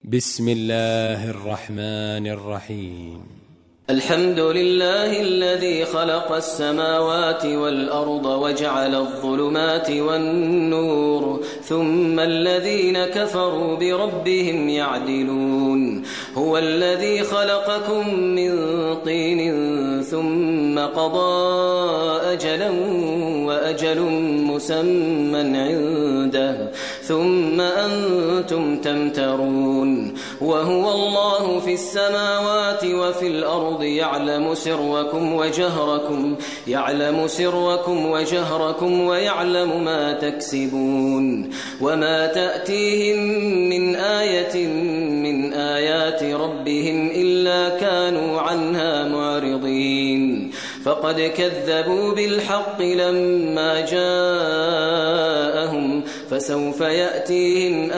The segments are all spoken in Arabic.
بسم الله الرحمن الرحيم. الحمد لله الذي خلق السماوات والأرض وجعل الظلمات والنور ثم الذين كفروا بربهم يعدلون. هو الذي خلقكم من طين ثم قضى أجلا وأجل مسمى عنده ثم أنتم تمترون. وهو الله في السماوات وفي الأرض يعلم سركم وجهركم ويعلم ما تكسبون. وما تأتيهم من آية من آيات ربهم إلا كانوا عنها معرضين. فقد كذبوا بالحق لما جاءهم فسوف يأتيهم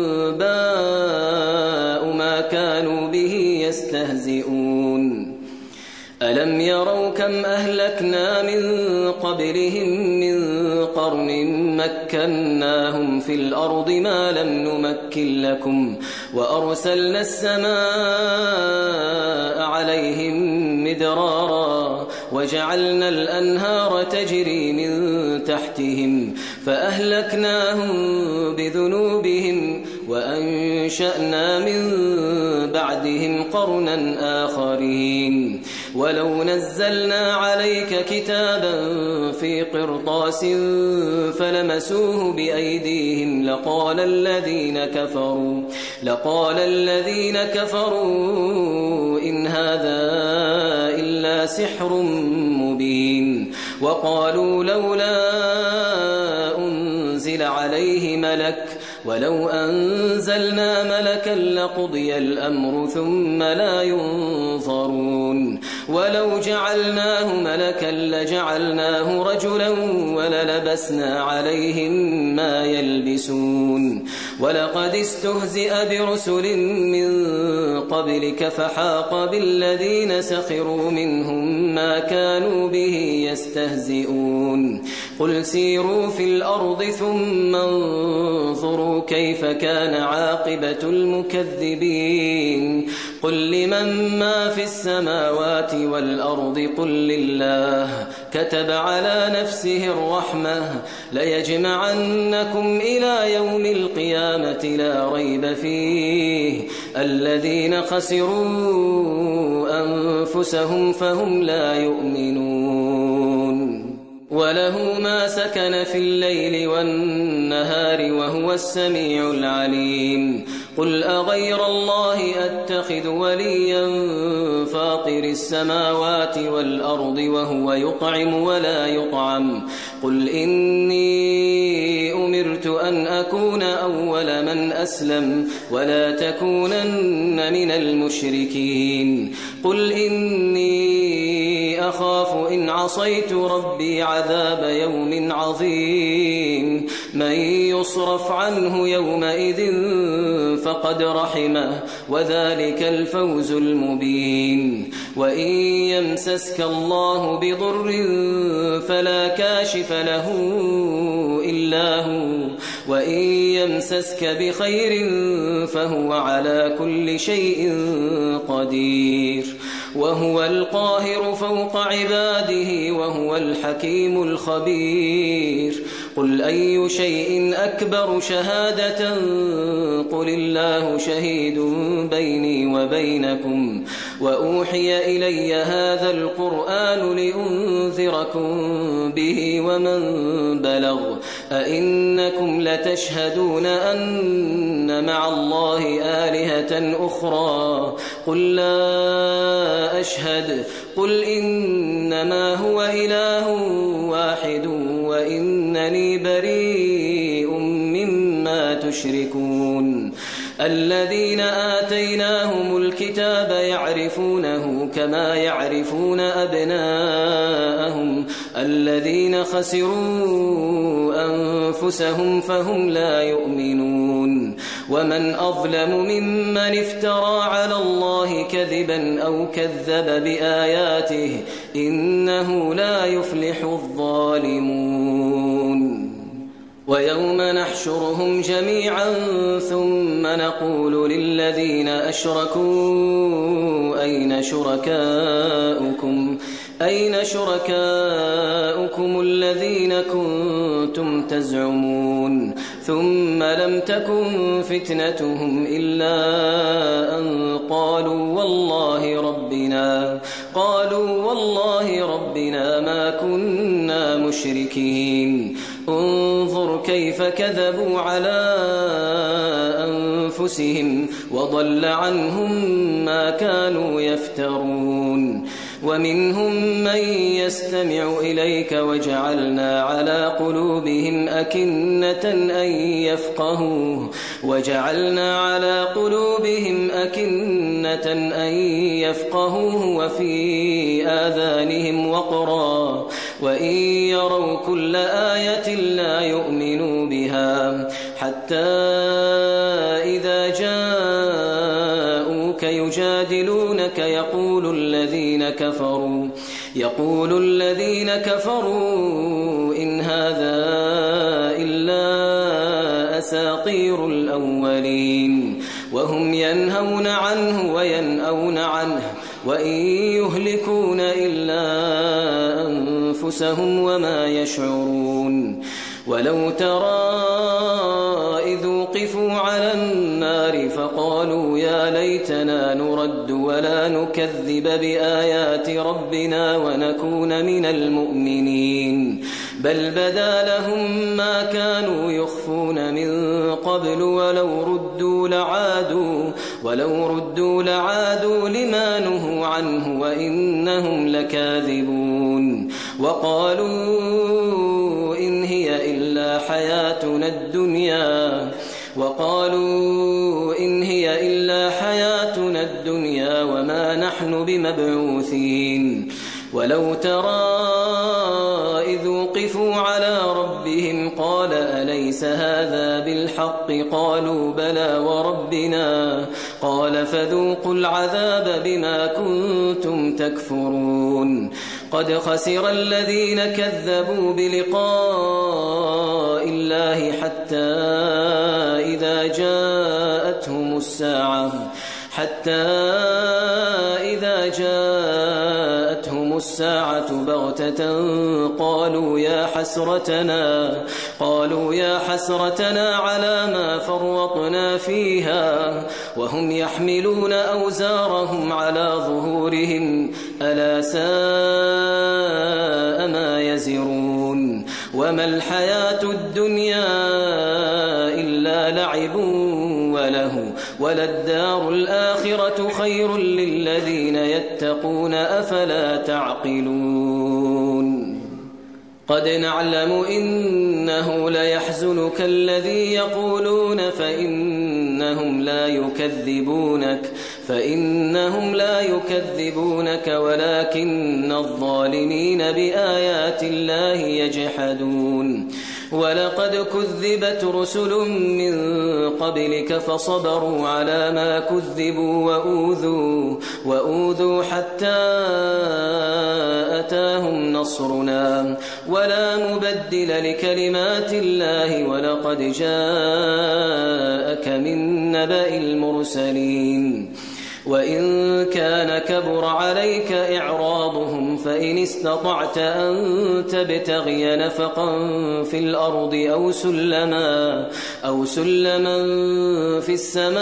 أنباء ما كانوا به يستهزئون. ألم يروا كم أهلكنا من قبلهم من قرن مكناهم في الأرض ما لم نمكن لكم وأرسلنا السماء عليهم مدرارا وجعلنا الأنهار تجري من تحتهم فأهلكناهم بذنوبهم وأنشأنا من بعدهم قرنا آخرين. ولو نزلنا عليك كتابا في قرطاس فلمسوه بأيديهم لقال الذين كفروا إن هذا إلا سحر مبين. وقالوا لولا أنزل عليه ملك ولو أنزلنا ملكا لقضي الأمر ثم لا ينظرون. ولو جعلناه ملكا لجعلناه رجلا وللبسنا عليهم ما يلبسون. ولقد استهزئ برسل من قبلك فحاق بالذين سخروا منهم ما كانوا به يستهزئون. قل سيروا في الأرض ثم انظروا كيف كان عاقبة المكذبين. قل لمن ما في السماوات والأرض قل لله كتب على نفسه الرحمة ليجمعنكم إلى يوم القيامة لا ريب فيه الذين خسروا أنفسهم فهم لا يؤمنون. وله ما سكن في الليل والنهار وهو السميع العليم. قل أغير الله أتخذ وليا فاطر السماوات والأرض وهو يطعم ولا يطعم. قل إني أمرت أن أكون أول من أسلم ولا تكونن من المشركين. قل إني أخاف إن عصيت ربي عذاب يوم عظيم. من يصرف عنه يومئذ فقد رحمه وذلك الفوز المبين. وإن يمسسك الله بضر فلا كاشف له إلا هو وإن يمسسك بخير فهو على كل شيء قدير. وهو القاهر فوق عباده وهو الحكيم الخبير. قل أي شيء أكبر شهادة قل الله شهيد بيني وبينكم وأوحي إلي هذا القرآن لأنذركم به ومن بلغ. أئنكم لتشهدون أن مع الله آلهة أخرى قل لا أشهد. قل إنما هو إله واحد وإنني بريء مما تشركون. الذين آتيناهم الكتاب يعرفونه كما يعرفون أبناءهم الذين خسروا أنفسهم فهم لا يؤمنون. ومن أظلم ممن افترى على الله كذبا أو كذب بآياته إنه لا يفلح الظالمون. ويوم نحشرهم جميعا ثم نقول للذين أشركوا أين شركاؤكم الذين كنتم تزعمون ثم لم تكن فتنتهم إلا أن قالوا والله ربنا ما كنا مشركين انظر كيف كذبوا على أنفسهم وضل عنهم ما كانوا يفترون ومنهم من يستمع إليك وجعلنا على قلوبهم أكنة أن يفقهوه وفي آذانهم وقرا وإن يروا كل آية لا يؤمنوا بها حتى إذا جاءوك يجادلونك يقول الذين كفروا إن هذا إلا أساطير الأولين وهم ينهون عنه وينأون عنه وإن يهلكون إلا أنفسهم وما يشعرون ولو ترى إذ وقفوا على النار فقالوا يا ليتنا نرد ولا نكذب بآيات ربنا ونكون من المؤمنين بل بدا لهم ما كانوا يخفون من قبل ولو ردوا لعادوا لما نهوا عنه وإنهم لكاذبون وقالوا إن هي إلا حياتنا الدنيا وما نحن بمبعوثين ولو ترى إذ وقفوا على ربهم قال أليس هذا بالحق قالوا بلى وربنا قال فذوقوا العذاب بما كنتم تكفرون قد خسر الذين كذبوا بلقاء الله حتى إذا جاءتهم الساعة بغتة قالوا يا حسرتنا على ما فرطنا فيها وهم يحملون أوزارهم على ظهورهم ألا ساء ما يزرون وما الحياة الدنيا إلا لعب وله وللدار الآخرة خير للذين يتقون أفلا تعقلون قد نعلم إنه ليحزنك الذي يقولون فإنهم لا يكذبونك ولكن الظالمين بآيات الله يجحدون ولقد كذبت رسل من قبلك فصبروا على ما كذبوا وأوذوا حتى أتاهم نصرنا ولا مبدل لكلمات الله ولقد جاءك من نبأ المرسلين وإن كان كبر عليك إعراضهم فإن استطعت أن تبتغي نفقا في الأرض أو سلما في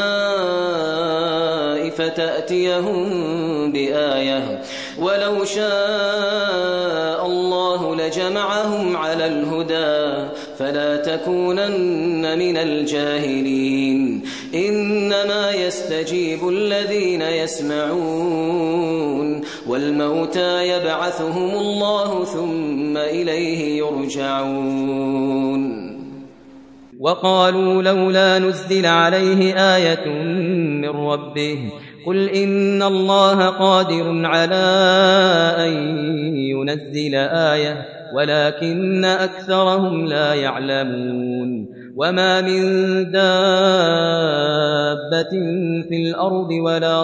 السماء فتأتيهم بآية ولو شاء الله لجمعهم على الهدى فلا تكونن من الجاهلين إنما يستجيب الذين يسمعون والموتى يبعثهم الله ثم إليه يرجعون وقالوا لولا نزل عليه آية من ربه قل إن الله قادر على أن ينزل آية ولكن أكثرهم لا يعلمون وما من دابة دابة في الأرض ولا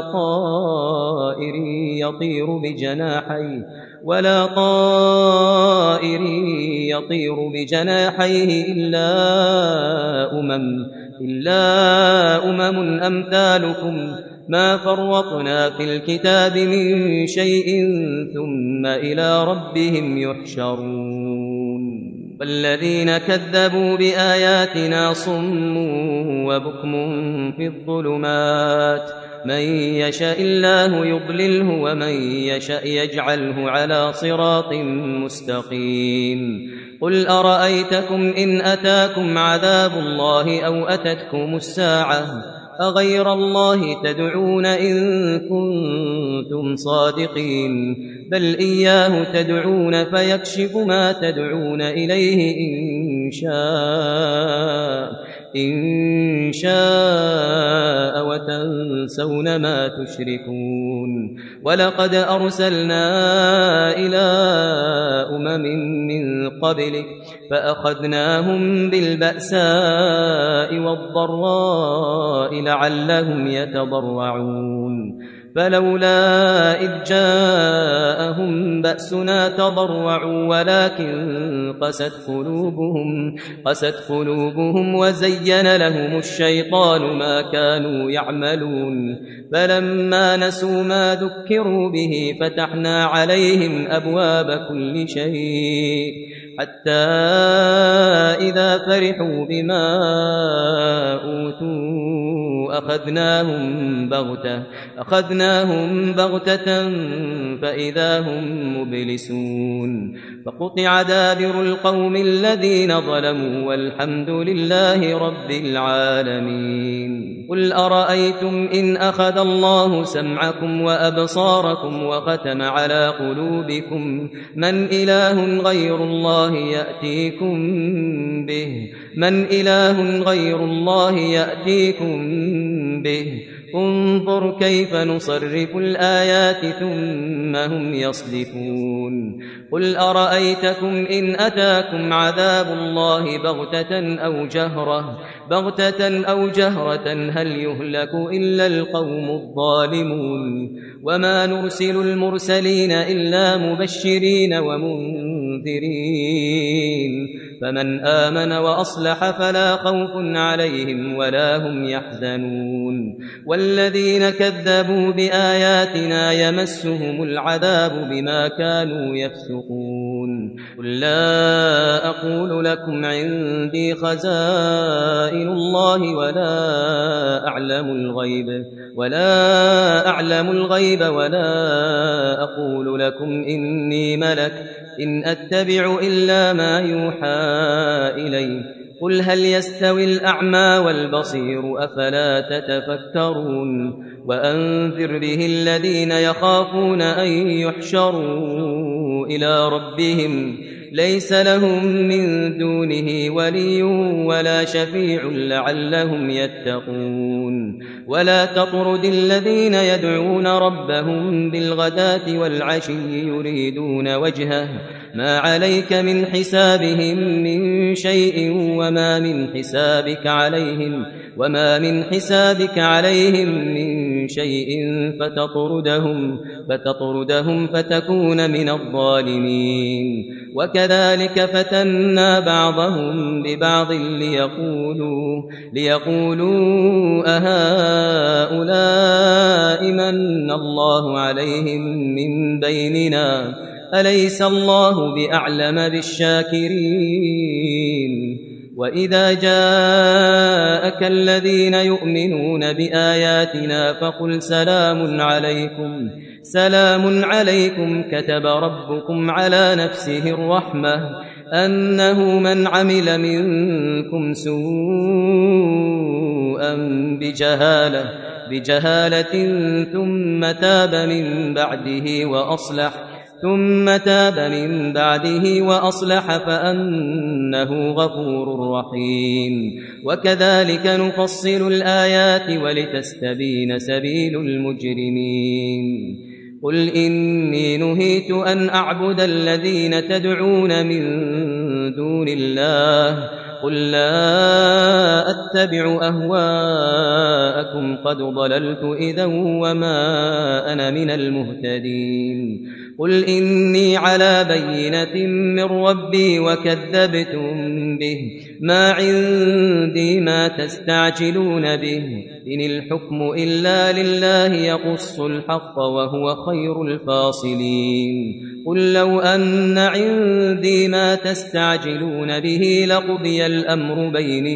طائر يطير بجناحيه إلا أمم أمثالكم ما فرطنا في الكتاب من شيء ثم إلى ربهم يحشرون والذين كذبوا بآياتنا صم وبكم في الظلمات من يشاء الله يضلله ومن يشاء يجعله على صراط مستقيم قل أرأيتكم إن أتاكم عذاب الله أو أتتكم الساعة أغير الله تدعون إن كنتم صادقين بل إياه تدعون فيكشف ما تدعون إليه إن شاء وتنسون ما تشركون ولقد أرسلنا إلى من قبلك فأخذناهم بالبأساء والضراء لعلهم يتضرعون فلولا إذ جاءهم بأسنا تضرعوا ولكن قست قلوبهم وزين لهم الشيطان ما كانوا يعملون فلما نسوا ما ذكروا به فتحنا عليهم أبواب كل شيء حتى إذا فرحوا بما أوتوا أخذناهم بغتة فإذا هم مبلسون فقطع دابر القوم الذين ظلموا والحمد لله رب العالمين قل أرأيتم إن أخذ الله سمعكم وأبصاركم وختم على قلوبكم من إله غير الله يأتيكم به انظر كيف نصرف الآيات ثم هم يصدفون قل أرأيتكم إن أتاكم عذاب الله بغتة أو جهرة هل يهلك إلا القوم الظالمون وما نرسل المرسلين إلا مبشرين ومنذرين فمن آمن وأصلح فلا خوف عليهم ولا هم يحزنون والذين كذبوا بآياتنا يمسهم العذاب بما كانوا يفسقون قل لا أقول لكم عندي خزائن الله ولا أعلم الغيب ولا أقول لكم إني ملك إن أتبع إلا ما يوحى إلي قل هل يستوي الأعمى والبصير أفلا تتفكرون وأنذر به الذين يخافون أن يحشروا إلى ربهم ليس لهم من دونه ولي ولا شفيع لعلهم يتقون ولا تطرد الذين يدعون ربهم بالغداة والعشي يريدون وجهه ما عليك من حسابهم من شيء وما من حسابك عليهم من شيء فتطردهم فتكون من الظالمين وكذلك فتنا بعضهم ببعض ليقولوا أهؤلاء من الله عليهم من بيننا أليس الله بأعلم بالشاكرين وإذا جاءك الذين يؤمنون بآياتنا فقل سلام عليكم كتب ربكم على نفسه الرحمة أنه من عمل منكم سوءا بجهالة ثم تاب من بعده وأصلح فأنه غفور رحيم وكذلك نفصل الآيات ولتستبين سبيل المجرمين قل إني نهيت أن أعبد الذين تدعون من دون الله قل لا أتبع أهواءكم قد ضللت إذا وما أنا من المهتدين قل إني على بينة من ربي وكذبتم به ما عندي ما تستعجلون به إن الحكم إلا لله يقص الحق وهو خير الفاصلين قل لو أن عندي ما تستعجلون به لقضي الأمر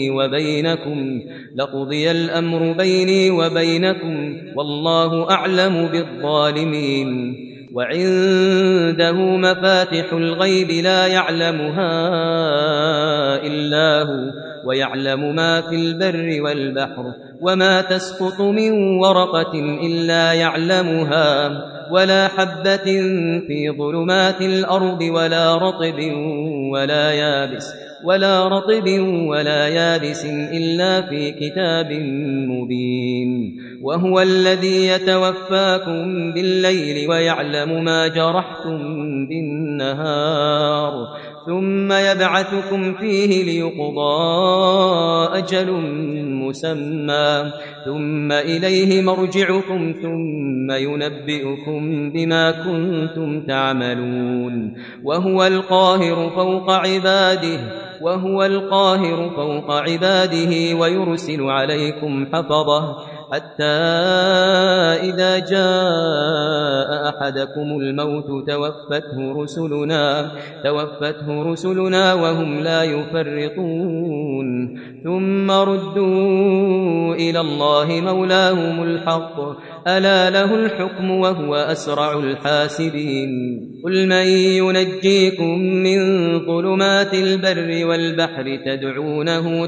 بيني وبينكم والله أعلم بالظالمين وعنده مفاتح الغيب لا يعلمها إلا هو ويعلم ما في البر والبحر وما تسقط من ورقة إلا يعلمها ولا حبة في ظلمات الأرض ولا رطب ولا يابس إلا في كتاب مبين وهو الذي يتوفاكم بالليل ويعلم ما جرحتم بالنهار ثم يبعثكم فيه ليقضى أجل مسمى ثم إليه مرجعكم ثم ينبئكم بما كنتم تعملون وهو القاهر فوق عباده ويرسل عليكم حفظه حتى إذا جاء أحدكم الموت توفته رسلنا وهم لا يفرطون ثم ردوا إلى الله مولاهم الحق ألا له الحكم وهو أسرع الحاسبين قل من ينجيكم من ظلمات البر والبحر تدعونه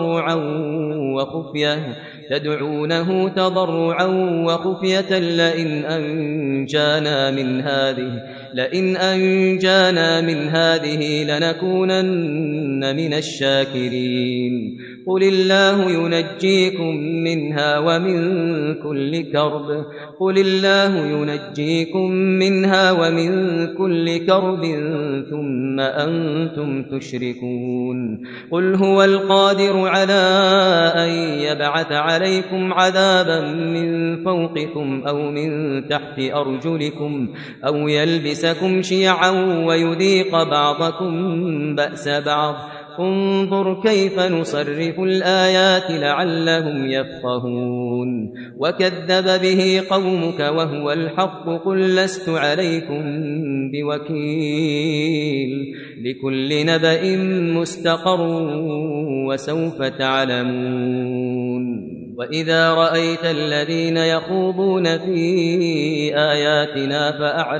تضرعا وخفية لئن أنجانا من هذه لنكونن من الشاكرين قل الله ينجيكم منها ومن كل كرب ثم أنتم تشركون قل هو القادر على أن يبعث عليكم عذابا من فوقكم أو من تحت أرجلكم أو يلبسكم شيعا ويذيق بعضكم بأس بعض انظر كيف نصرف الآيات لعلهم يفقهون وكذب به قومك وهو الحق قل لست عليكم بوكيل لكل نبأ مستقر وسوف تعلمون وإذا رأيت الذين يخوضون في آياتنا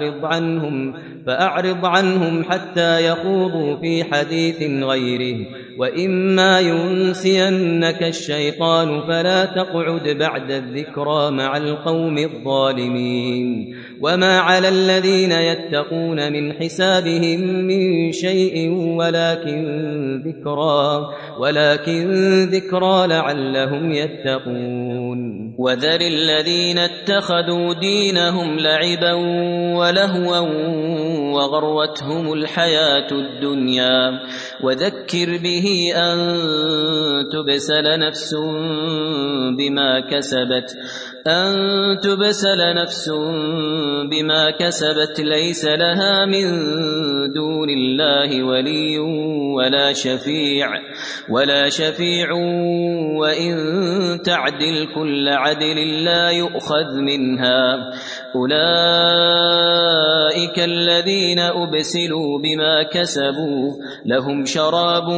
فأعرض عنهم حتى يخوضوا في حديث غيره وإما ينسينك الشيطان فلا تقعد بعد الذكرى مع القوم الظالمين وما على الذين يتقون من حسابهم من شيء ولكن ذكرى لعلهم يتقون وذر الذين اتخذوا دينهم لعبا ولهوا وغرتهم الحياة الدنيا وذكر به أن تبسل نفس بما كسبت ليس لها من دون الله ولي ولا شفيع وإن تعدل كل عدل لا يؤخذ منها أولئك الذين أبسلوا بما كسبوا لهم شراب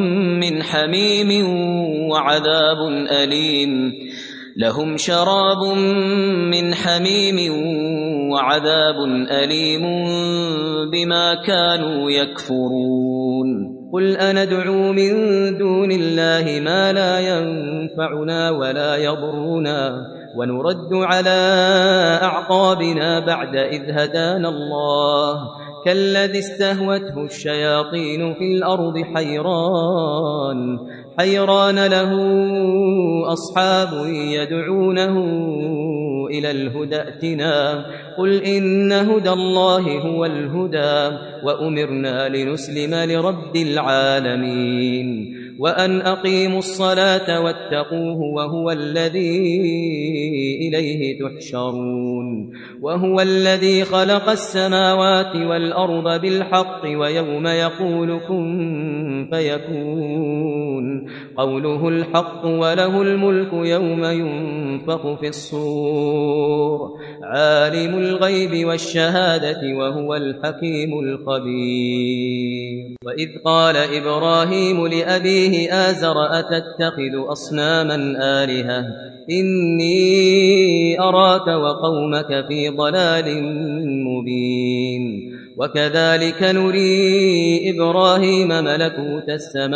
من حميم وعذاب أليم بما كانوا يكفرون قل أندعو من دون الله ما لا ينفعنا ولا يضرنا ونرد على أعقابنا بعد إذ هدانا الله كالذي استهوته الشياطين في الأرض حيران له أصحاب يدعونه إلى الهدى ائتنا قل إن هدى الله هو الهدى وأمرنا لنسلم لرب العالمين وأن أقيموا الصلاة واتقوه وهو الذي إليه تحشرون وهو الذي خلق السماوات والأرض بالحق ويوم يقول كن فيكون قوله الحق وله الملك يوم ينفخ في الصور عالم الغيب والشهادة وهو الحكيم الخبير وإذ قال إبراهيم لأبيه آزر أتتخذ أصناما آلهة إني أراك وقومك في ضلال مبين وكذلك نري إبراهيم ملكوت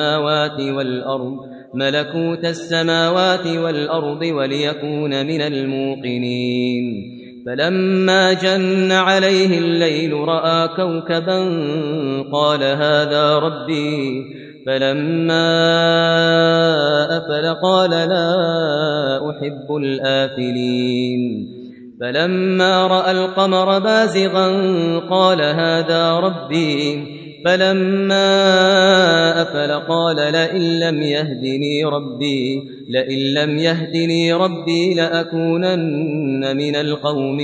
السماوات والأرض وليكون من الموقنين فلما جن عليه الليل رأى كوكبا قال هذا ربي فلما أفل قال لا أحب الآفلين فلما رأى القمر بازغا قال هذا ربي فلما أفل قال لئن لم يهدني ربي لأكونن من القوم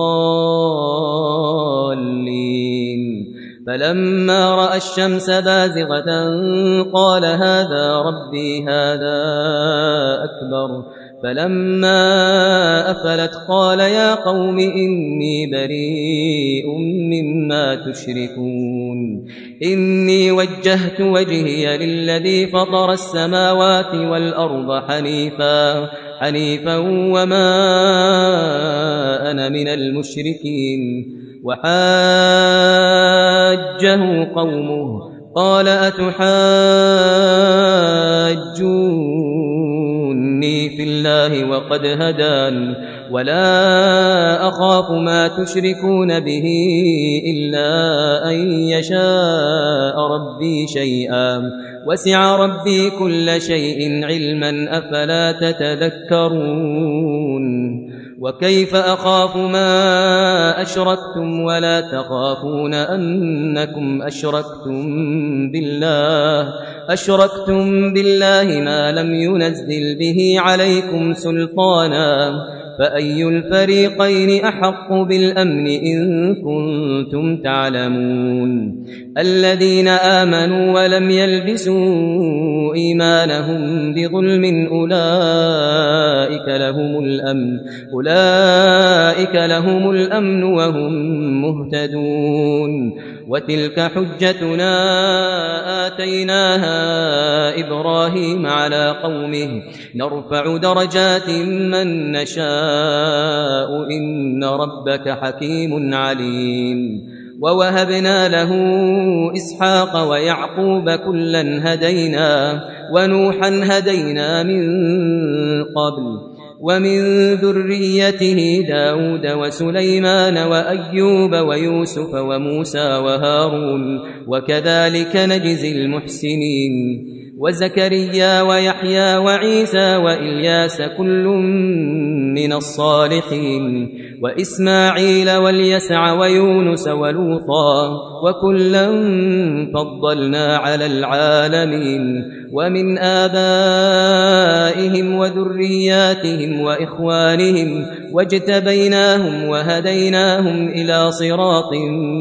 الضالين فلما رأى الشمس بازغة قال هذا ربي هذا أكبر فلما أفلت قال يا قوم إني بريء مما تشركون إني وجهت وجهي للذي فطر السماوات والأرض حنيفا وما أنا من المشركين وحاجه قومه قال أتحاجوني في الله وقد هدان ولا أخاف ما تشركون به إلا أن يشاء ربي شيئا وسع ربي كل شيء علما أفلا تتذكرون وكيف أخاف ما أشركتم ولا تخافون أنكم أشركتم بالله ما لم ينزل به عليكم سلطانا فأي الفريقين أحق بالأمن إن كنتم تعلمون الذين آمنوا ولم يلبسوا إيمانهم بظلم أولئك لهم الأمن وهم مهتدون وتلك حجتنا آتيناها إبراهيم على قومه نرفع درجات من نشاء إن ربك حكيم عليم ووهبنا له إسحاق ويعقوب كلا هدينا ونوحا هدينا من قبل ومن ذريته داود وسليمان وأيوب ويوسف وموسى وهارون وكذلك نجزي المحسنين وزكريا ويحيى وعيسى وإلياس كل من الصالحين وإسماعيل واليسع ويونس ولوطا وكلا فضلنا على العالمين ومن آبائهم وذرياتهم وإخوانهم واجتبيناهم وهديناهم إلى صراط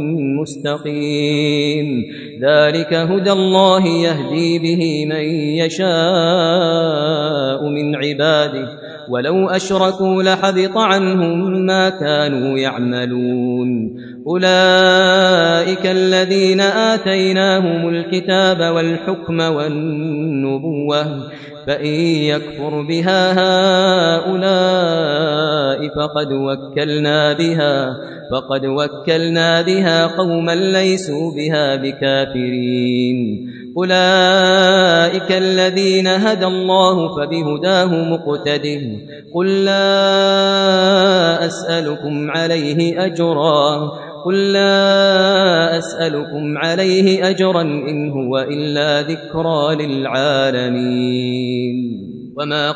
مستقيم ذلك هدى الله يهدي به من يشاء من عباده ولو أشركوا لحبط عنهم ما كانوا يعملون أولئك الذين آتيناهم الكتاب والحكم والنبوة فإن يكفر بها هؤلاء فقد وكلنا بها قوما ليسوا بها بكافرين أولئك الذين هدى الله فبهداه مقتده قل لا أسألكم عليه أجرا إن هو إلا ذكرى للعالمين وما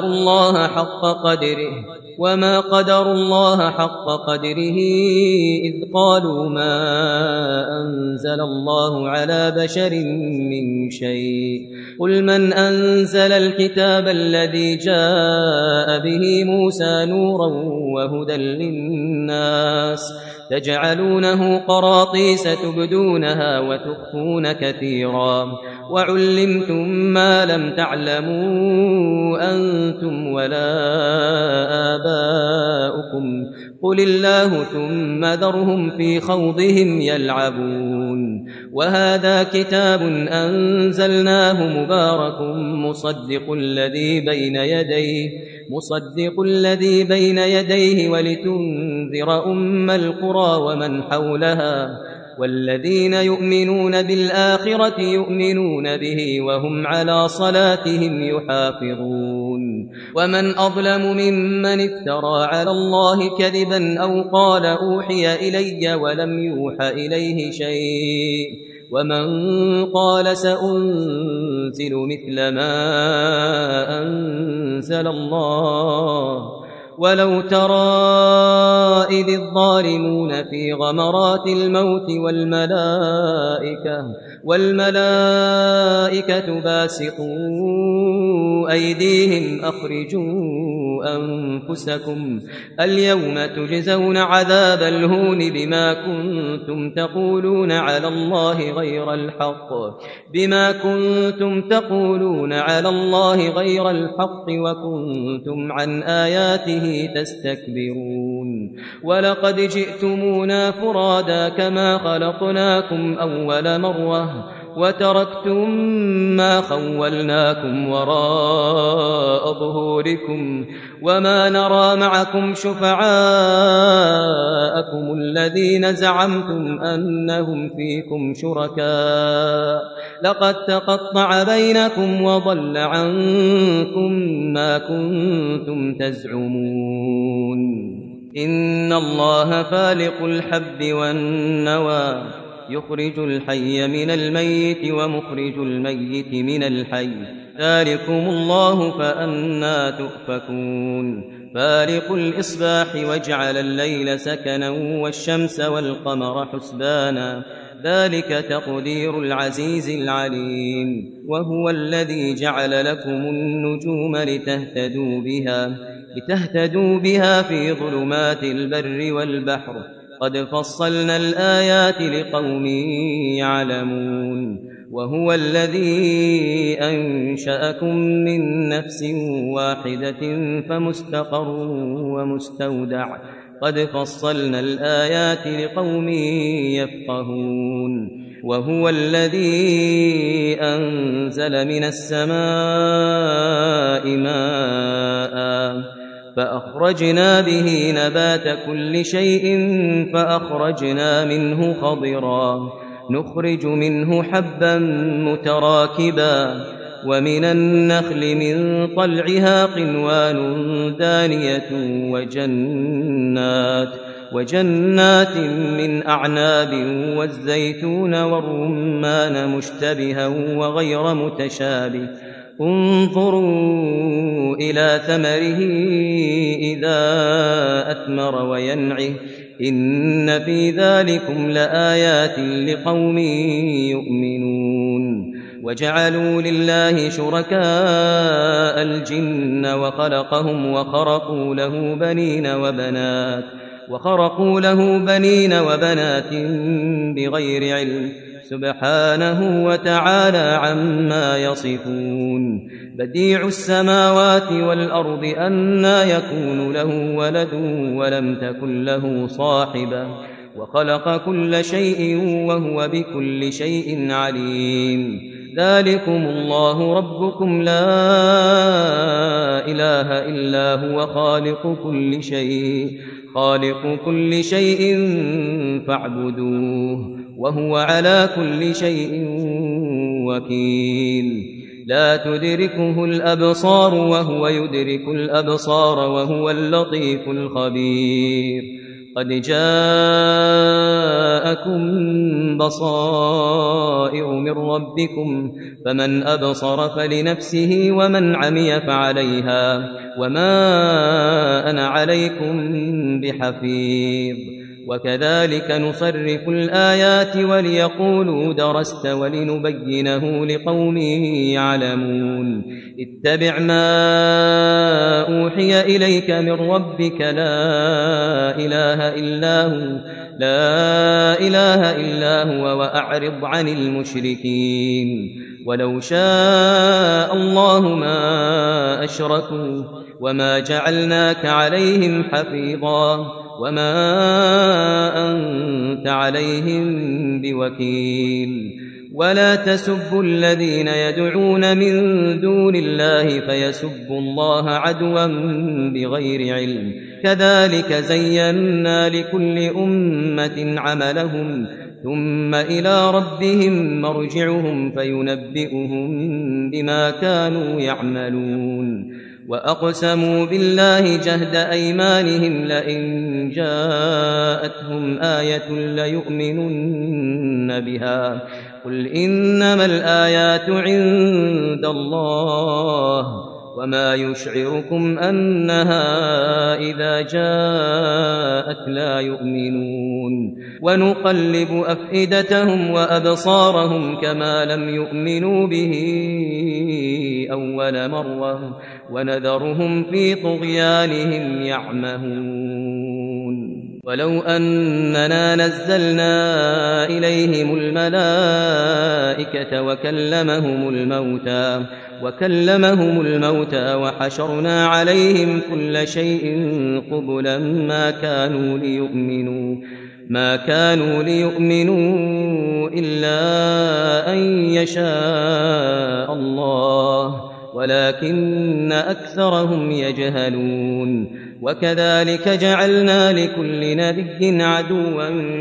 قدروا الله حق قدره إذ قالوا ما أنزل الله على بشر من شيء قل من أنزل الكتاب الذي جاء به موسى نورا وهدى للناس تجعلونه قراطيس تبدونها وتخفون كثيرا وعلمتم ما لم تعلموا أنتم ولا آباؤكم قل الله ثم ذرهم في خوضهم يلعبون وهذا كتاب أنزلناه مبارك مصدق الذي بين يديه ولتنذر أم القرى ومن حولها والذين يؤمنون بالآخرة يؤمنون به وهم على صلاتهم يحافظون ومن أظلم ممن افترى على الله كذبا أو قال أوحي إلي ولم يوح إليه شيء ومن قال سأنزل مثل ما أنزل الله ولو ترى إذ الظالمون في غمرات الموت والملائكة باسطوا أيديهم أخرجوا أنفسكم اليوم تجزون عذاب الهون بما كنتم تقولون على الله غير الحق وكنتم عن آياته تستكبرون ولقد جئتمونا فرادا كما خلقناكم أول مرة وتركتم ما خولناكم وراء ظهوركم وما نرى معكم شفعاءكم الذين زعمتم أنهم فيكم شركاء لقد تقطع بينكم وضل عنكم ما كنتم تزعمون إن الله فالق الحب والنوى يخرج الحي من الميت ومخرج الميت من الحي ذلكم الله فأنى تؤفكون فالق الإصباح وجعل الليل سكنا والشمس والقمر حسبانا ذلك تقدير العزيز العليم وهو الذي جعل لكم النجوم لتهتدوا بها في ظلمات البر والبحر قد فصلنا الآيات لقوم يعلمون وهو الذي أنشأكم من نفس واحدة فمستقر ومستودع قد فصلنا الآيات لقوم يفقهون وهو الذي أنزل من السماء ماء فأخرجنا به نبات كل شيء فأخرجنا منه خضرا نخرج منه حبا متراكبا ومن النخل من طلعها قنوان دانية وجنات من أعناب والزيتون والرمان مشتبها وغير متشابه انظروا إلى ثمره إذا أثمر وينعه إن في ذلكم لآيات لقوم يؤمنون وجعلوا لله شركاء الجن وخلقهم وخرقوا له بنين وبنات بغير علم سبحانه وتعالى عما يصفون بديع السماوات والأرض أنى يكون له ولد ولم تكن له صاحبة وخلق كل شيء وهو بكل شيء عليم ذلكم الله ربكم لا إله إلا هو خالق كل شيء فاعبدوه وهو على كل شيء وكيل لا تدركه الأبصار وهو يدرك الأبصار وهو اللطيف الخبير قد جاءكم بصائر من ربكم فمن أبصر فلنفسه ومن عمي فعليها وما أنا عليكم بحفيظ وكذلك نصرف الآيات وليقولوا درست ولنبينه لقوم يعلمون اتبع ما أوحي إليك من ربك لا إله إلا هو وأعرض عن المشركين ولو شاء الله ما أشركوا وما جعلناك عليهم حفيظا وما أنت عليهم بوكيل ولا تسبوا الذين يدعون من دون الله فيسبوا الله عدوا بغير علم كذلك زينا لكل أمة عملهم ثم إلى ربهم مرجعهم فينبئهم بما كانوا يعملون وأقسموا بالله جهد أيمانهم لئن جاءتهم آية ليؤمنن بها قل إنما الآيات عند الله وما يشعركم أنها إذا جاءت لا يؤمنون ونقلب أفئدتهم وأبصارهم كما لم يؤمنوا به أول مرة ونذرهم في طغيانهم يعمهون ولو أننا نزلنا إليهم الملائكة وكلمهم الموتى وحشرنا عليهم كل شيء قبلا ما كانوا ليؤمنوا إلا أن يشاء الله ولكن أكثرهم يجهلون وكذلك جعلنا لكل نبي عدوا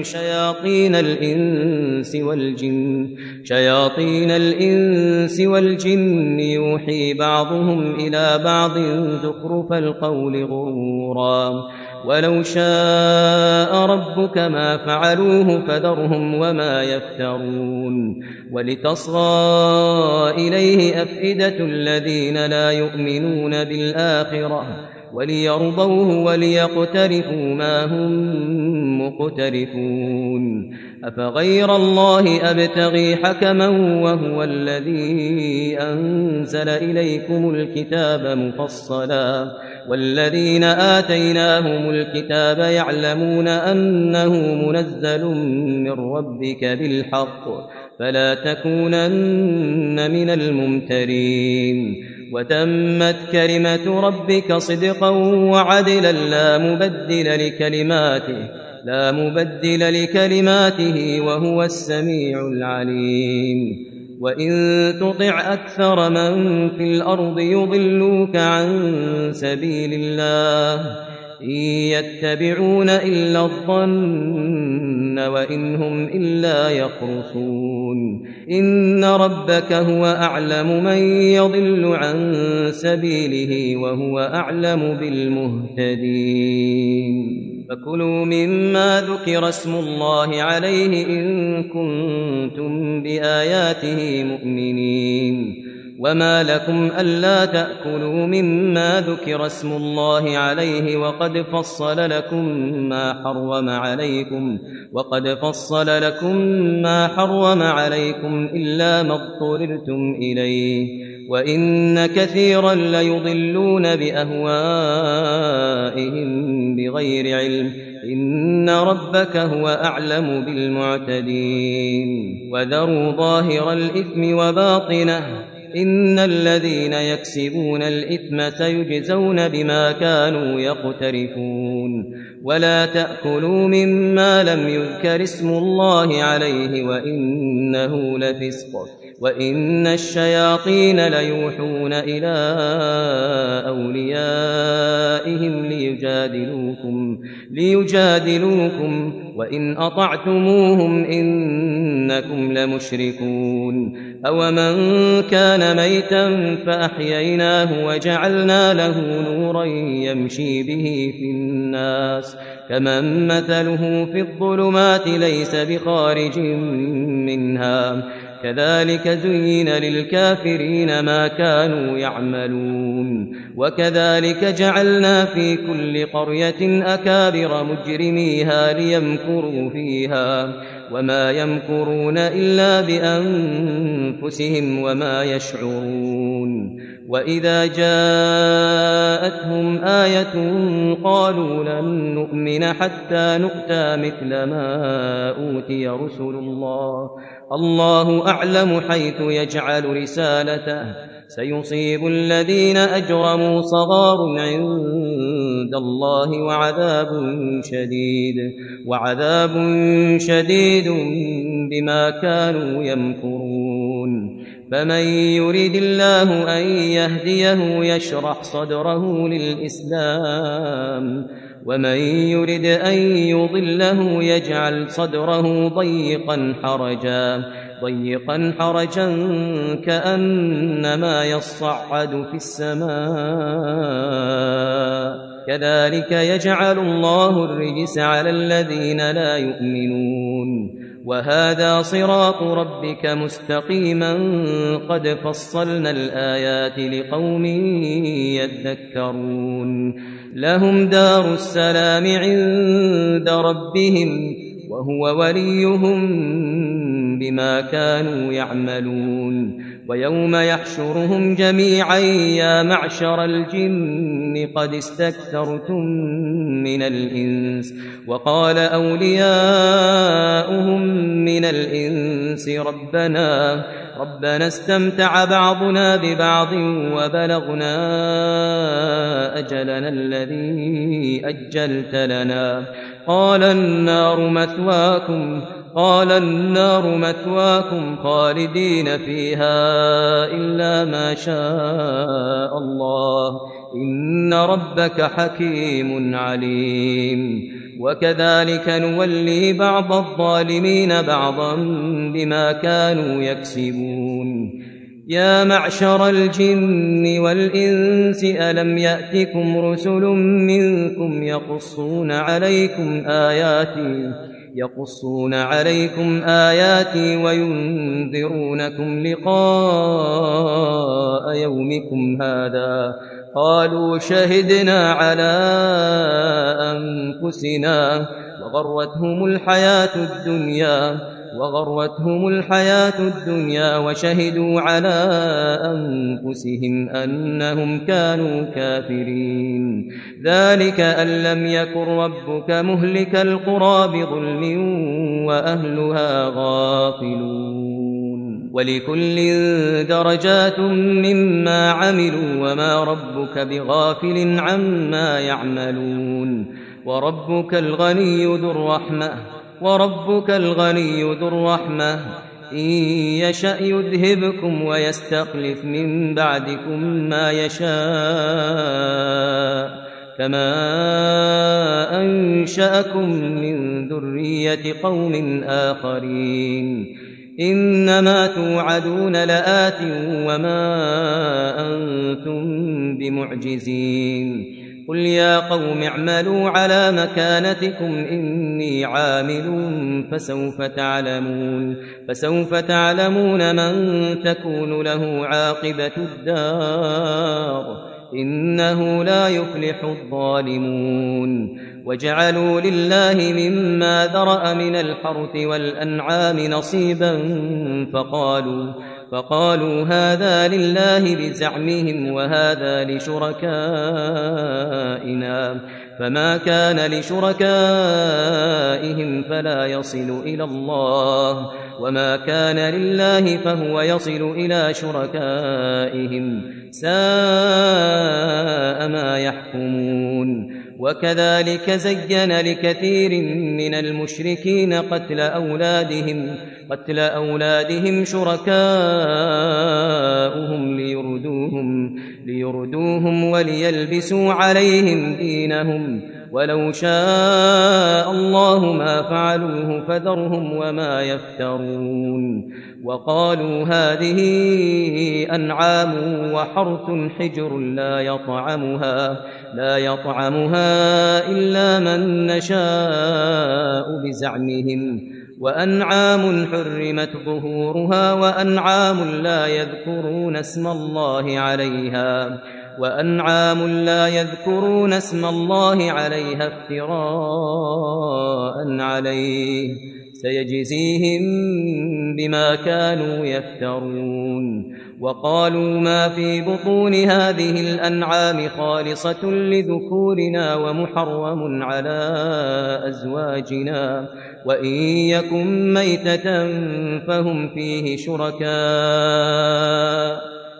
شياطين الإنس والجن يوحي بعضهم إلى بعض زخرف القول غرورا ولو شاء ربك ما فعلوه فذرهم وما يفترون ولتصغى إليه أفئدة الذين لا يؤمنون بالآخرة وليرضوه وليقترفوا ما هم مقترفون أفغير الله أبتغي حكما وهو الذي أنزل إليكم الكتاب مفصلا والذين آتيناهم الكتاب يعلمون أنه منزل من ربك بالحق فلا تكونن من الممترين وتمت كلمة ربك صدقا وعدلا لا مبدل لكلماته وهو السميع العليم وإن تطع أكثر من في الأرض يضلوك عن سبيل الله إن يتبعون إلا الظن وإن هم إلا يخرصون إن ربك هو أعلم من يضل عن سبيله وهو أعلم بالمهتدين فكلوا مما ذكر اسم الله عليه إن كنتم بآياته مؤمنين وما لكم ألا تأكلوا مما ذكر اسم الله عليه وقد فصل لكم ما حرم عليكم إلا ما اضطررتم إليه وإن كثيرا ليضلون بأهوائهم بغير علم إن ربك هو أعلم بالمعتدين وذروا ظاهر الإثم وباطنه إن الذين يكسبون الإثم سيجزون بما كانوا يقترفون ولا تأكلوا مما لم يذكر اسم الله عليه وإنه لفسق وإن الشياطين ليوحون إلى أوليائهم ليجادلوكم وإن أطعتموهم إنكم لمشركون أومن كان ميتا فأحييناه وجعلنا له نورا يمشي به في الناس كمن مثله في الظلمات ليس بخارج منها كذلك زين للكافرين ما كانوا يعملون وكذلك جعلنا في كل قرية أكابر مجرميها ليمكروا فيها وما يمكرون إلا بأنفسهم وما يشعرون وإذا جاءتهم آية قالوا لن نؤمن حتى نؤتى مثل ما أوتي رسل الله أعلم حيث يجعل رسالته سيصيب الذين أجرموا صغار عند الله وعذاب شديد بما كانوا يمكرون فمن يريد الله أن يهديه يشرح صدره للإسلام ومن يرد أن يضله يجعل صدره ضيقا حرجا كأنما يصعد في السماء كذلك يجعل الله الرجس على الذين لا يؤمنون وهذا صراط ربك مستقيما قد فصلنا الآيات لقوم يذكرون لهم دار السلام عند ربهم وهو وليهم بما كانوا يعملون ويوم يحشرهم جميعا يا معشر الجن قد استكثرتم من الإنس وقال أولياؤهم من الإنس ربنا استمتع بعضنا ببعض وبلغنا أجلنا الذي أجلت لنا قال النار مثواكم خالدين فيها إلا ما شاء الله إن ربك حكيم عليم وكذلك نولي بعض الظالمين بعضا بما كانوا يكسبون يا معشر الجن والإنس ألم يأتكم رسل منكم يقصون عليكم آياتي وينذرونكم لقاء يومكم هذا قالوا شهدنا على أنفسنا وغرتهم الحياة الدنيا وشهدوا على أنفسهم أنهم كانوا كافرين ذلك أن لم يكن ربك مهلك القرى بظلم وأهلها غافلون ولكل درجات مما عملوا وما ربك بغافل عما يعملون وربك الغني ذو الرحمة إن يشأ يذهبكم ويستخلف من بعدكم ما يشاء كما أنشأكم من ذرية قوم آخرين إنما توعدون لآت وما أنتم بمعجزين قل يا قوم اعملوا على مكانتكم إني عامل فسوف تعلمون من تكون له عاقبة الدار إنه لا يفلح الظالمون وجعلوا لله مما ذرأ من الحرث والأنعام نصيبا فقالوا هذا لله بزعمهم وهذا لشركائنا فما كان لشركائهم فلا يصل إلى الله وما كان لله فهو يصل إلى شركائهم ساء ما يحكمون وكذلك زين لكثير من المشركين قتل أولادهم شركاؤهم ليردوهم وليلبسوا عليهم دينهم ولو شاء الله ما فعلوه فذرهم وما يفترون وقالوا هذه أنعام وحرث حجر لا يطعمها إلا من نشاء بزعمهم وأنعام حرمت ظهورها وأنعام لا يذكرون اسم الله عليها افتراء عليه سيجزيهم بما كانوا يفترون وقالوا ما في بطون هذه الأنعام خالصة لذكورنا ومحرم على أزواجنا وإن يكن ميتة فهم فيه شركاء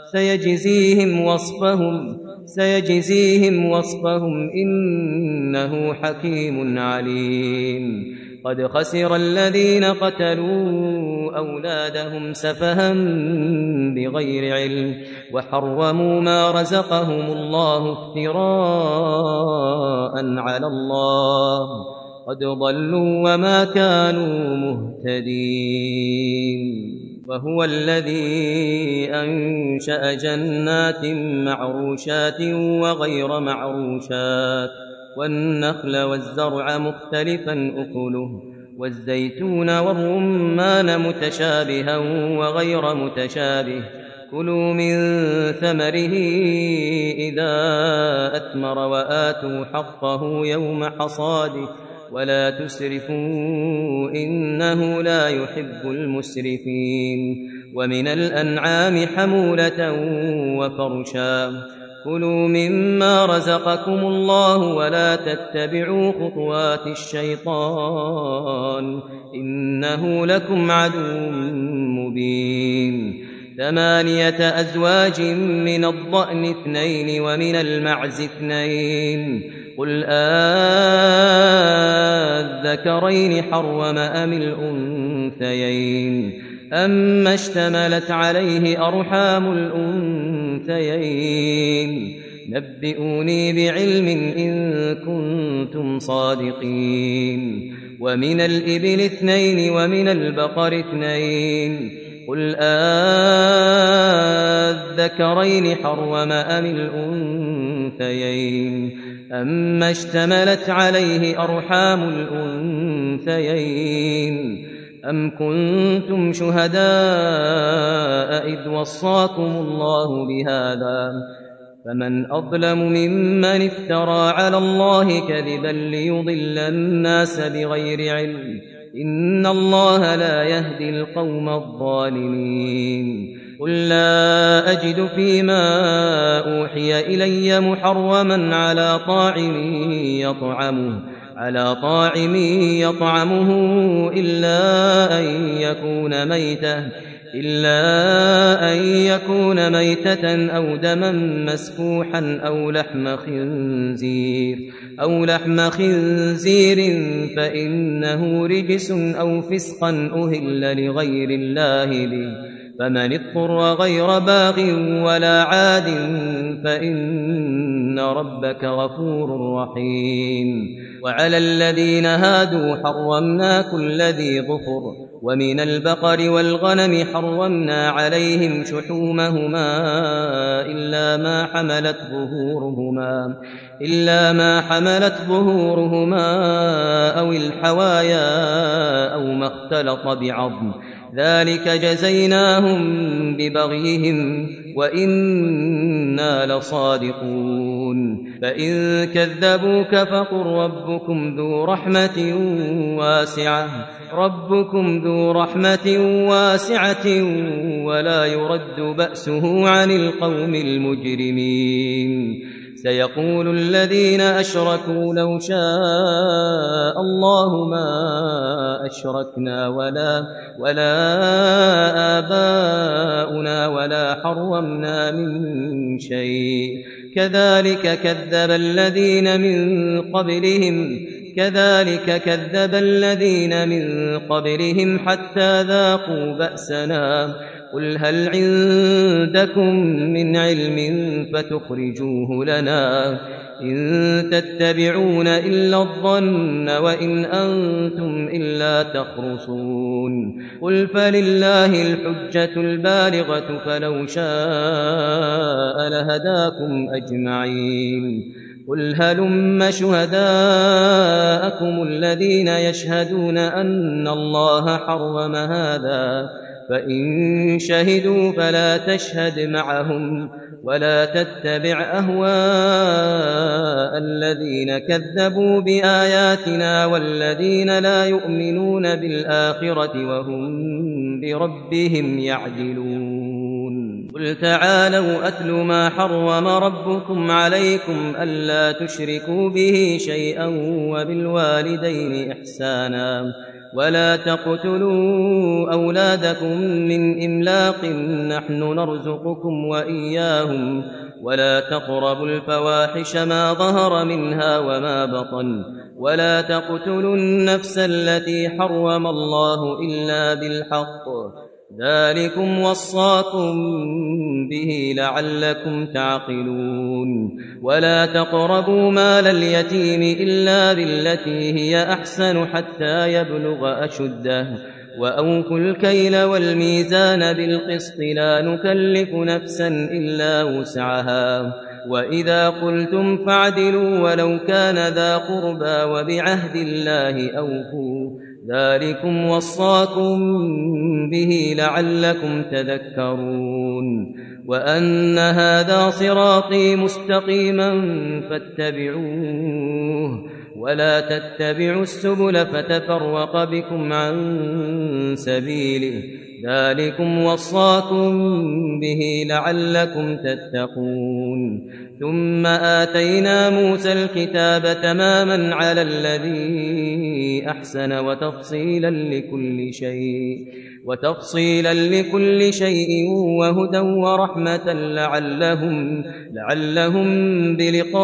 سيجزيهم وصفهم إنه حكيم عليم قد خسر الذين قتلوا أولادهم سفها بغير علم وحرموا ما رزقهم الله افتراء على الله قد ضلوا وما كانوا مهتدين وهو الذي أنشأ جنات معروشات وغير معروشات والنخل والزرع مختلفا أكله والزيتون والرمان متشابها وغير متشابه كلوا من ثمره إذا أثمر وآتوا حقه يوم حصاده ولا تسرفوا إنه لا يحب المسرفين ومن الأنعام حمولة وفرشا كلوا مما رزقكم الله ولا تتبعوا خطوات الشيطان إنه لكم عدو مبين 8 أزواج من الضأن 2 ومن المعز 2 قل الذكرين حرم أم الأنثيين أما اشتملت عليه أرحام الأنثيين نبئوني بعلم إن كنتم صادقين ومن الإبل 2 ومن البقر 2 قل الذكرين حرم أم الأنثيين أما اشتملت عليه أرحام الأنثيين أم كنتم شهداء إذ وصاكم الله بهذا فمن أظلم ممن افترى على الله كذبا ليضل الناس بغير علم إن الله لا يهدي القوم الظالمين قل لا أجد فيما أوحي إلي محرما على طاعم يطعمه إلا أن يكون ميتة أو دما مسفوحا أو لحم خنزير فإنه رجس أو فسقا أهل لغير الله به فمن اضطر غير باغ ولا عاد فإن ربك غفور رحيم وعلى الذين هادوا حرمنا كل ذي ظفر ومن البقر والغنم حرمنا عليهم شحومهما إلا ما حملت ظهورهما أو الحوايا أو ما اختلط بعظم ذلك جزيناهم ببغيهم وإنا لصادقون فإن كذبوك فقل ربكم ذو رحمة واسعة ولا يرد بأسه عن القوم المجرمين سيقول الذين أشركوا لو شاء الله ما أشركنا ولا آباؤنا ولا حرمنا من شيء كذلك كذب الذين من قبلهم حتى ذاقوا بأسنا قل هل عندكم من علم فتخرجوه لنا إن تتبعون إلا الظن وإن أنتم إلا تخرصون قل فلله الحجة البالغة فلو شاء لهداكم أجمعين قل هلم شهداءكم الذين يشهدون أن الله حرم هذا فإن شهدوا فلا تشهد معهم ولا تتبع أهواء الذين كذبوا بآياتنا والذين لا يؤمنون بالآخرة وهم بربهم يعدلون قل تعالوا أتل ما حرم ربكم عليكم ألا تشركوا به شيئا وبالوالدين إحسانا ولا تقتلوا أولادكم من إملاق نحن نرزقكم وإياهم ولا تقربوا الفواحش ما ظهر منها وما بطن ولا تقتلوا النفس التي حرم الله إلا بالحق ذلكم وصاكم به لعلكم تعقلون ولا تقربوا مال اليتيم إلا بالتي هي أحسن حتى يبلغ أشده وأوفوا الكيل والميزان بالقسط لا نكلف نفسا إلا وسعها وإذا قلتم فاعدلوا ولو كان ذا قربى وبعهد الله أوفوا ذلكم وصاكم به لعلكم تذكرون وأن هذا صراطي مستقيما فاتبعوه ولا تتبعوا السبل فتفرق بكم عن سبيله ذلكم وصاكم به لعلكم تتقون ثم آتينا موسى الكتاب تماما على الذي أحسن وتفصيلا لكل شيء وهدى ورحمة لعلهم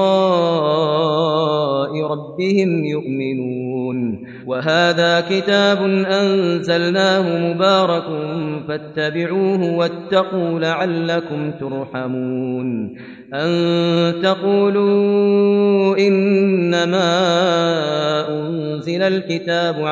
بلقاء ربهم يؤمنون وهذا كتاب أنزلناه مبارك فاتبعوه واتقوا لعلكم ترحمون أن تقولوا إنما أنزل الكتاب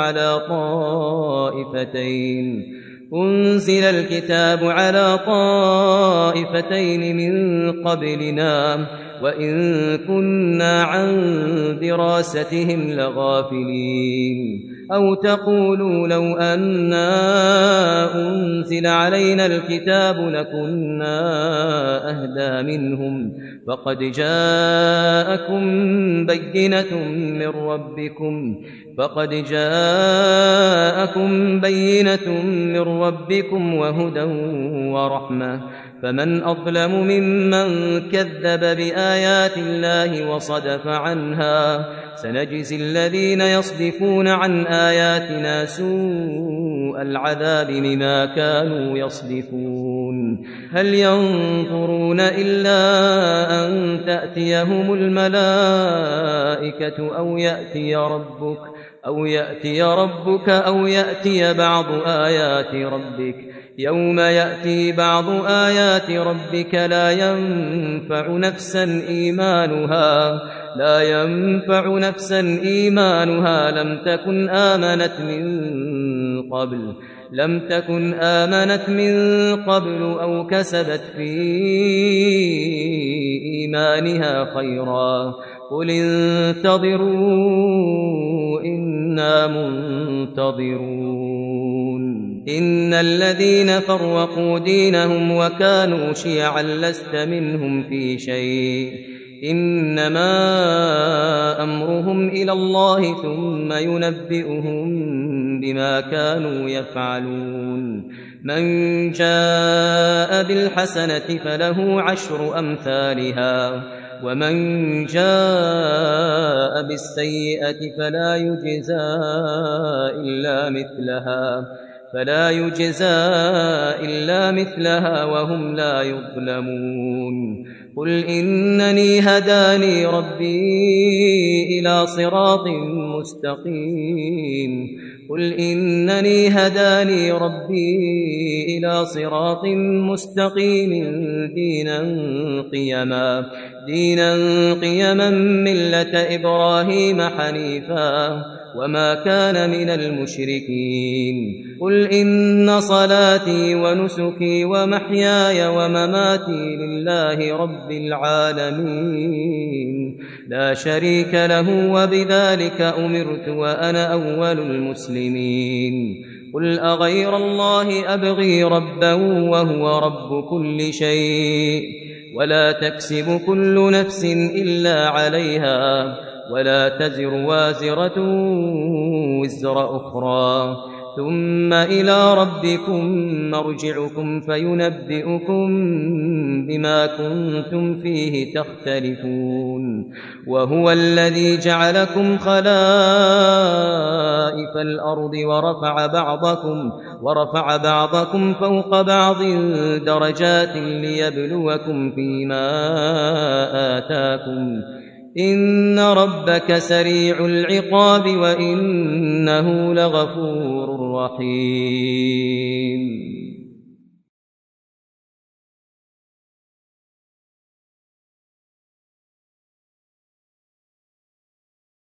على طائفتين من قبلنا وإن كنا عن دراستهم لغافلين أو تقولوا لو أنا أنزل علينا الكتاب لكنا أهدى منهم فقد جاءكم بينة من ربكم وهدى ورحمة فمن أظلم ممن كذب بآيات الله وصدف عنها سنجزي الذين يصدفون عن آياتنا سوء العذاب بما كانوا يصدفون هل ينظرون إلا أن تأتيهم الملائكة أو يأتي ربك أو يأتي بعض آيات ربك يوم يأتي بعض آيات ربك لا ينفع نفسا إيمانها لم تكن آمنت من قبل أو كسبت في إيمانها خيرا قل انتظروا إنا منتظرون إن الذين فرقوا دينهم وكانوا شيعا لست منهم في شيء إنما أمرهم إلى الله ثم ينبئهم بما كانوا يفعلون من جاء بالحسنة فله 10 أمثالها ومن جاء بالسيئة فلا يجزى إلا مثلها وهم لا يظلمون قل إنني هداني ربي إلى صراط مستقيم قل إنني هداني ربي إلى صراط مستقيم دينا قيما ملة إبراهيم حنيفا وما كان من المشركين قل إن صلاتي ونسكي ومحياي ومماتي لله رب العالمين لا شريك له وبذلك أمرت وأنا أول المسلمين قل أغير الله أبغي ربا وهو رب كل شيء ولا تكسب كل نفس إلا عليها ولا تزر وازرة وزر أخرى ثم إلى ربكم مرجعكم فينبئكم بما كنتم فيه تختلفون وهو الذي جعلكم خلائف الأرض ورفع بعضكم فوق بعض درجات ليبلوكم فيما آتاكم إن ربك سريع العقاب وإنه لغفور رحيم